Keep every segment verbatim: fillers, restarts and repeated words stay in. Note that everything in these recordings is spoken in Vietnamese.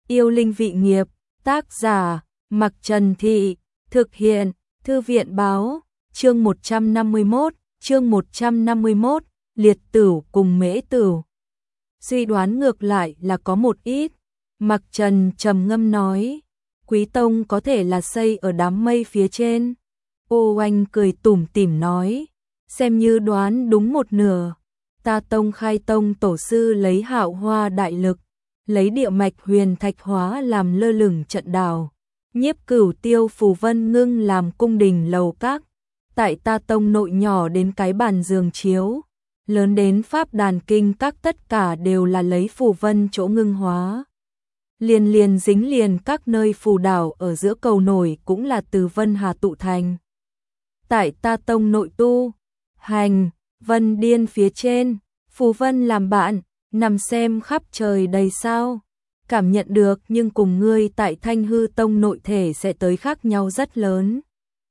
Yêu linh vị nghiệp, tác giả, Mặc Trần Thị, thực hiện, Thư viện báo, chương một trăm năm mươi mốt, chương một trăm năm mươi mốt, liệt tửu cùng mễ tửu. Suy đoán ngược lại là có một ít, Mặc Trần trầm ngâm nói, Quý Tông có thể là xây ở đám mây phía trên. Ô Oanh cười tủm tỉm nói, xem như đoán đúng một nửa. Ta Tông khai tông tổ sư lấy hạo hoa đại lực, lấy địa mạch huyền thạch hóa làm lơ lửng trận đào, nhiếp cửu tiêu phù vân ngưng làm cung đình lầu các. Tại ta Tông nội nhỏ đến cái bàn giường chiếu, lớn đến pháp đàn kinh các, tất cả đều là lấy phù vân chỗ ngưng hóa. Liền liền dính liền các nơi phù đảo ở giữa cầu nổi cũng là từ vân hà tụ thành. Tại ta Tông nội tu, hành, vân điên phía trên, phù vân làm bạn, nằm xem khắp trời đầy sao. Cảm nhận được nhưng cùng ngươi tại Thanh Hư Tông nội thể sẽ tới khác nhau rất lớn.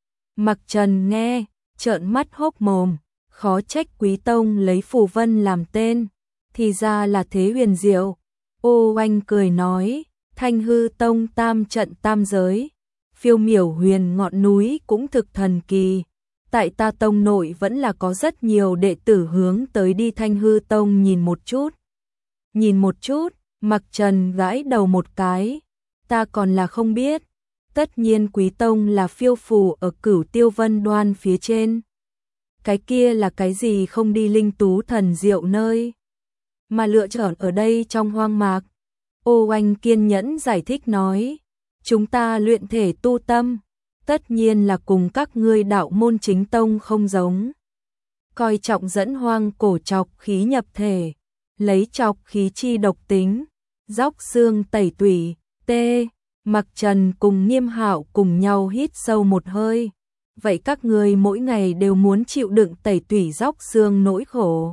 Mặc Trần nghe, trợn mắt hốc mồm, khó trách Quý Tông lấy phù vân làm tên, thì ra là thế huyền diệu. Ô Oanh cười nói, Thanh Hư Tông tam trận tam giới, phiêu miểu huyền ngọn núi cũng thực thần kỳ. Tại ta Tông nội vẫn là có rất nhiều đệ tử hướng tới đi Thanh Hư Tông nhìn một chút. Nhìn một chút, Mặc Trần gãi đầu một cái, ta còn là không biết. Tất nhiên Quý Tông là phiêu phù ở Cửu Tiêu Vân Đoan phía trên. Cái kia là cái gì không đi linh tú thần diệu nơi, mà lựa chọn ở đây trong hoang mạc. Ô Oanh kiên nhẫn giải thích nói, chúng ta luyện thể tu tâm, tất nhiên là cùng các ngươi đạo môn chính tông không giống. Coi trọng dẫn hoang cổ trọc khí nhập thể, lấy trọc khí chi độc tính, róc xương tẩy tủy, tê. Mặc Trần cùng Nghiêm Hạo cùng nhau hít sâu một hơi. Vậy các ngươi mỗi ngày đều muốn chịu đựng tẩy tủy róc xương nỗi khổ.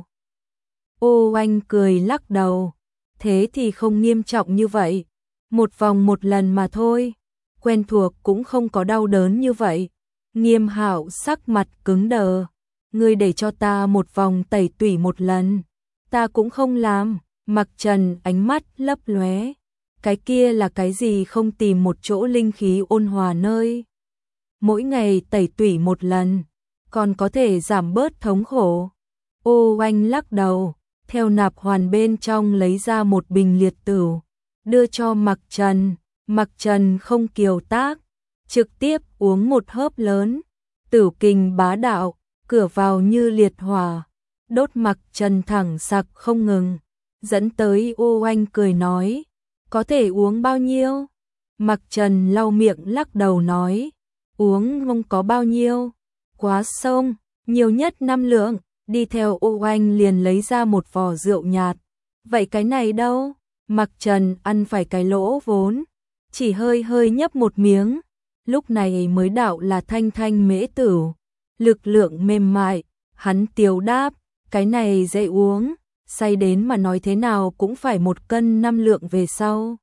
Ô Oanh cười lắc đầu, thế thì không nghiêm trọng như vậy, một vòng một lần mà thôi, quen thuộc cũng không có đau đớn như vậy. Nghiêm Hạo sắc mặt cứng đờ, ngươi để cho ta một vòng tẩy tủy một lần, ta cũng không làm. Mặc Trần ánh mắt lấp lóe, cái kia là cái gì không tìm một chỗ linh khí ôn hòa nơi. Mỗi ngày tẩy tủy một lần, còn có thể giảm bớt thống khổ. Ô Oanh lắc đầu, theo nạp hoàn bên trong lấy ra một bình liệt tửu, đưa cho Mặc Trần. Mặc Trần không kiều tác, trực tiếp uống một hớp lớn, tửu kình bá đạo, cửa vào như liệt hỏa, đốt Mặc Trần thẳng sặc không ngừng, dẫn tới Ô Oanh cười nói, có thể uống bao nhiêu? Mặc Trần lau miệng lắc đầu nói, uống không có bao nhiêu, quá sông, nhiều nhất năm lượng. Đi theo Ô Oanh liền lấy ra một vò rượu nhạt. Vậy cái này đâu? Mặc Trần ăn phải cái lỗ vốn, chỉ hơi hơi nhấp một miếng, lúc này mới đạo là thanh thanh mễ tửu, lực lượng mềm mại. Hắn tiếu đáp, cái này dễ uống, say đến mà nói thế nào cũng phải một cân năm lượng về sau.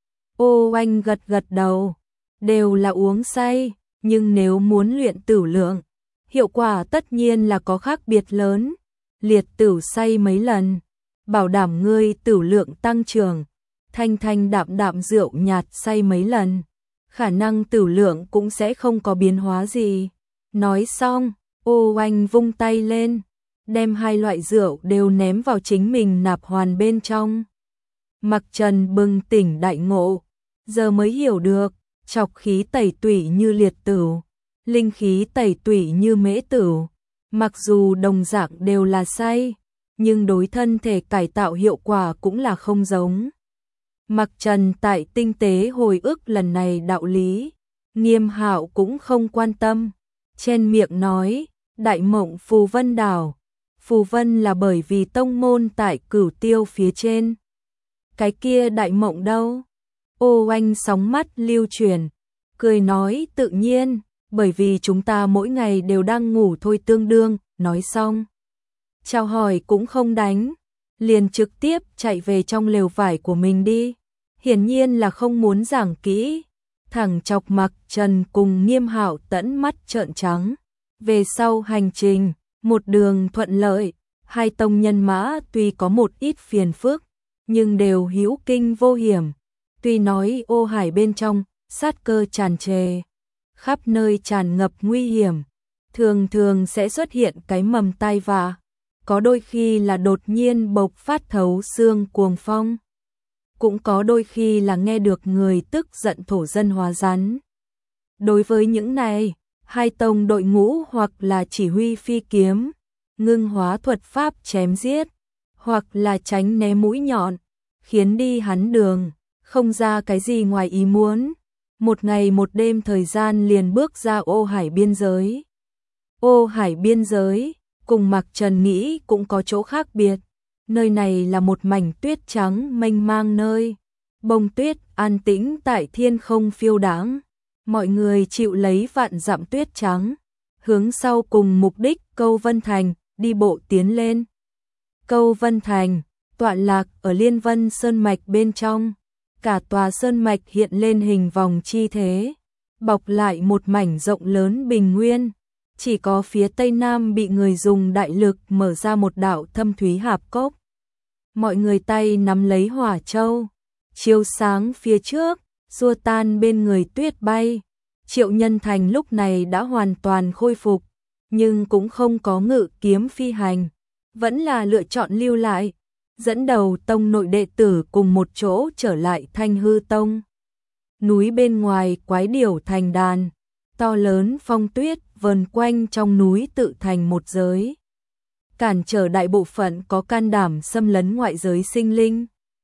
Ô Oanh gật gật đầu, đều là uống say, nhưng nếu muốn luyện tửu lượng, hiệu quả tất nhiên là có khác biệt lớn. Liệt tửu say mấy lần, bảo đảm ngươi tửu lượng tăng trưởng. Thanh thanh đạm đạm rượu nhạt say mấy lần, khả năng tửu lượng cũng sẽ không có biến hóa gì. Nói xong, Ô Oanh vung tay lên, đem hai loại rượu đều ném vào chính mình nạp hoàn bên trong. Mặc Trần bừng tỉnh đại ngộ, giờ mới hiểu được, trọc khí tẩy tủy như liệt tửu, linh khí tẩy tủy như mễ tửu, mặc dù đồng dạng đều là say, nhưng đối thân thể cải tạo hiệu quả cũng là không giống. Mặc Trần tại tinh tế hồi ức lần này đạo lý, Nghiêm Hạo cũng không quan tâm, chen miệng nói, đại mộng phù vân đảo, phù vân là bởi vì tông môn tại Cửu Tiêu phía trên. Cái kia đại mộng đâu? Ô Oanh sóng mắt lưu chuyển, cười nói tự nhiên, bởi vì chúng ta mỗi ngày đều đang ngủ thôi tương đương. Nói xong, chào hỏi cũng không đánh, liền trực tiếp chạy về trong lều vải của mình đi. Hiển nhiên là không muốn giảng kỹ, thẳng chọc Mặc Trần cùng Nghiêm Hạo tẫn mắt trợn trắng. Về sau hành trình, một đường thuận lợi, hai tông nhân mã tuy có một ít phiền phức, nhưng đều hữu kinh vô hiểm. Tuy nói ô hải bên trong, sát cơ tràn trề, khắp nơi tràn ngập nguy hiểm, thường thường sẽ xuất hiện cái mầm tai vạ, có đôi khi là đột nhiên bộc phát thấu xương cuồng phong, cũng có đôi khi là nghe được người tức giận thổ dân hóa rắn. Đối với những này, hai tông đội ngũ hoặc là chỉ huy phi kiếm, ngưng hóa thuật pháp chém giết, hoặc là tránh né mũi nhọn, khiến đi hắn đường, không ra cái gì ngoài ý muốn. Một ngày một đêm thời gian liền bước ra ô hải biên giới. Ô hải biên giới, cùng Mạc Trần nghĩ cũng có chỗ khác biệt. Nơi này là một mảnh tuyết trắng mênh mang nơi. Bông tuyết an tĩnh tại thiên không phiêu đãng. Mọi người chịu lấy vạn dặm tuyết trắng. Hướng sau cùng mục đích Câu Vân Thành, đi bộ tiến lên. Câu Vân Thành, tọa lạc ở Liên Vân Sơn Mạch bên trong. Cả tòa Sơn Mạch hiện lên hình vòng chi thế. Bọc lại một mảnh rộng lớn bình nguyên. Chỉ có phía tây nam bị người dùng đại lực mở ra một đạo thâm thúy hạp cốc. Mọi người tay nắm lấy hỏa châu, chiếu sáng phía trước, xua tan bên người tuyết bay. Triệu Nhân Thành lúc này đã hoàn toàn khôi phục, nhưng cũng không có ngự kiếm phi hành, vẫn là lựa chọn lưu lại, dẫn đầu tông nội đệ tử cùng một chỗ trở lại Thanh Hư Tông. Núi bên ngoài quái điểu thành đàn, to lớn phong tuyết vờn quanh trong núi tự thành một giới, cản trở đại bộ phận có can đảm xâm lấn ngoại giới sinh linh.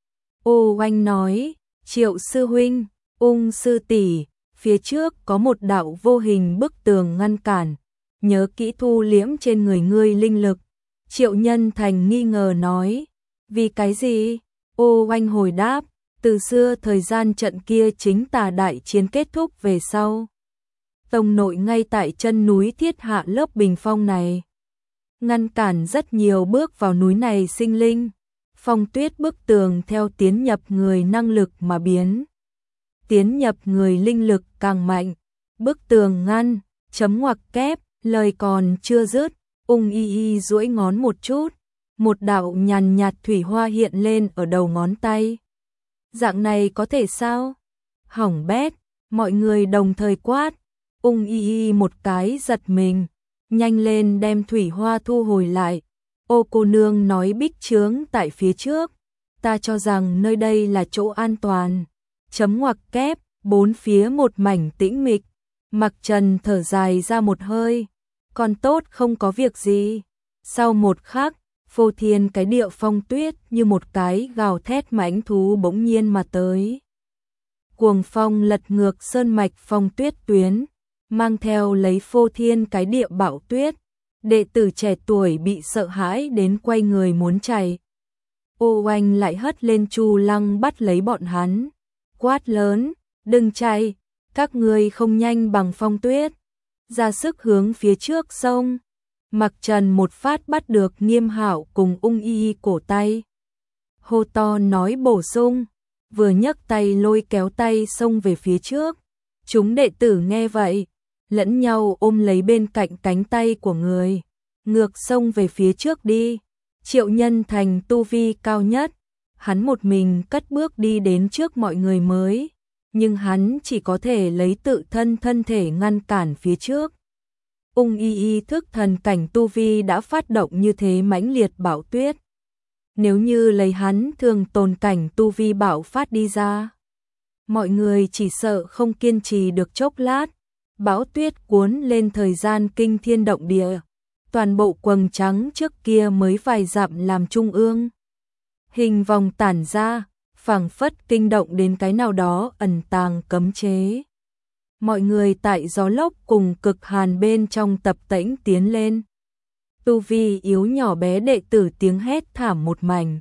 Ô Oanh nói, Triệu sư huynh, Ung sư tỷ, phía trước có một đạo vô hình bức tường ngăn cản, nhớ kỹ thu liễm trên người ngươi linh lực. Triệu Nhân Thành nghi ngờ nói, vì cái gì? Ô Oanh hồi đáp, từ xưa thời gian trận kia chính tà đại chiến kết thúc về sau. Tông nội ngay tại chân núi thiết hạ lớp bình phong này, ngăn cản rất nhiều bước vào núi này sinh linh. Phong tuyết bức tường theo tiến nhập người năng lực mà biến. Tiến nhập người linh lực càng mạnh. Bức tường ngăn, chấm ngoặc kép, lời còn chưa dứt, Ung Y Y duỗi ngón một chút. Một đạo nhàn nhạt thủy hoa hiện lên ở đầu ngón tay. Dạng này có thể sao? Hỏng bét, mọi người đồng thời quát. Ung Y Y một cái giật mình, nhanh lên đem thủy hoa thu hồi lại. Ô cô nương nói bích chướng tại phía trước, ta cho rằng nơi đây là chỗ an toàn. Chấm ngoặc kép, bốn phía một mảnh tĩnh mịch. Mạc Trần thở dài ra một hơi, còn tốt không có việc gì. Sau một khắc, phô thiên cái địa phong tuyết như một cái gào thét mãnh thú bỗng nhiên mà tới. Cuồng phong lật ngược sơn mạch phong tuyết tuyến, mang theo lấy phô thiên cái địa bão tuyết. Đệ tử trẻ tuổi bị sợ hãi đến quay người muốn chạy. Ô Oanh lại hất lên Chu Lăng bắt lấy bọn hắn, quát lớn, đừng chạy, các ngươi không nhanh bằng phong tuyết. Ra sức hướng phía trước sông. Mạc Trần một phát bắt được Nghiêm Hạo cùng Ung Y Y cổ tay. Hô to nói bổ sung, vừa nhấc tay lôi kéo tay xông về phía trước. Chúng đệ tử nghe vậy, lẫn nhau ôm lấy bên cạnh cánh tay của người, ngược sông về phía trước đi. Triệu Nhân Thành tu vi cao nhất, hắn một mình cất bước đi đến trước mọi người mới, nhưng hắn chỉ có thể lấy tự thân thân thể ngăn cản phía trước. Ung Y Y thức thần cảnh tu vi đã phát động như thế mãnh liệt bão tuyết. Nếu như lấy hắn thường tồn cảnh tu vi bạo phát đi ra, mọi người chỉ sợ không kiên trì được chốc lát. Bão tuyết cuốn lên thời gian kinh thiên động địa, toàn bộ quầng trắng trước kia mới vài dặm làm trung ương. Hình vòng tản ra, phảng phất kinh động đến cái nào đó ẩn tàng cấm chế. Mọi người tại gió lốc cùng cực hàn bên trong tập tễnh tiến lên. Tu vi yếu nhỏ bé đệ tử tiếng hét thảm một mảnh.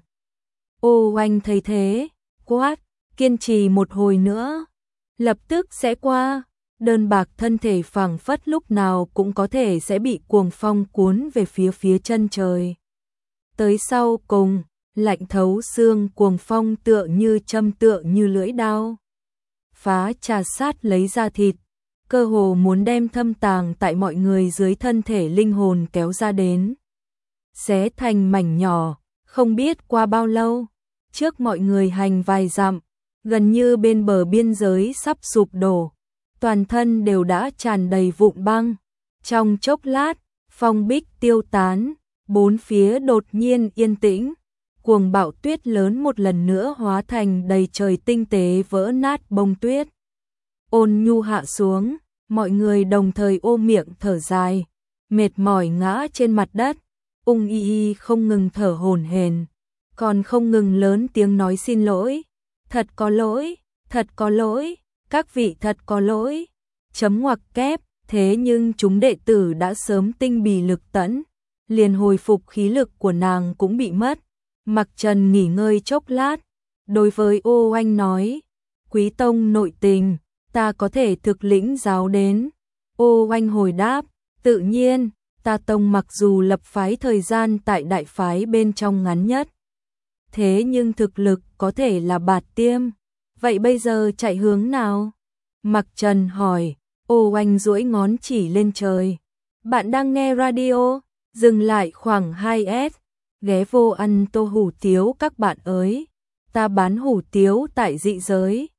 Ô Oanh thấy thế, quát, kiên trì một hồi nữa, lập tức sẽ qua. Đơn bạc thân thể phảng phất lúc nào cũng có thể sẽ bị cuồng phong cuốn về phía phía chân trời. Tới sau cùng, lạnh thấu xương cuồng phong tựa như châm tựa như lưỡi đao. Phá trà sát lấy ra thịt, cơ hồ muốn đem thâm tàng tại mọi người dưới thân thể linh hồn kéo ra đến. Xé thành mảnh nhỏ, không biết qua bao lâu, trước mọi người hành vài dặm, gần như bên bờ biên giới sắp sụp đổ, toàn thân đều đã tràn đầy vụn băng. Trong chốc lát, phong bích tiêu tán, bốn phía đột nhiên yên tĩnh, cuồng bão tuyết lớn một lần nữa hóa thành đầy trời tinh tế vỡ nát bông tuyết. Ôn nhu hạ xuống, mọi người đồng thời ôm miệng thở dài, mệt mỏi ngã trên mặt đất, Ung Y Y không ngừng thở hổn hển, còn không ngừng lớn tiếng nói xin lỗi, thật có lỗi, thật có lỗi, các vị thật có lỗi, chấm ngoặc kép, thế nhưng chúng đệ tử đã sớm tinh bì lực tẫn, liền hồi phục khí lực của nàng cũng bị mất. Mặc Trần nghỉ ngơi chốc lát, đối với Ô Oanh nói, quý tông nội tình, ta có thể thực lĩnh giáo đến. Ô Oanh hồi đáp, tự nhiên, ta tông mặc dù lập phái thời gian tại đại phái bên trong ngắn nhất, thế nhưng thực lực có thể là bạt tiêm, vậy bây giờ chạy hướng nào? Mặc Trần hỏi. Ô Oanh duỗi ngón chỉ lên trời. Bạn đang nghe radio, dừng lại khoảng hai S, ghé vô ăn tô hủ tiếu các bạn ơi. Ta bán hủ tiếu tại dị giới.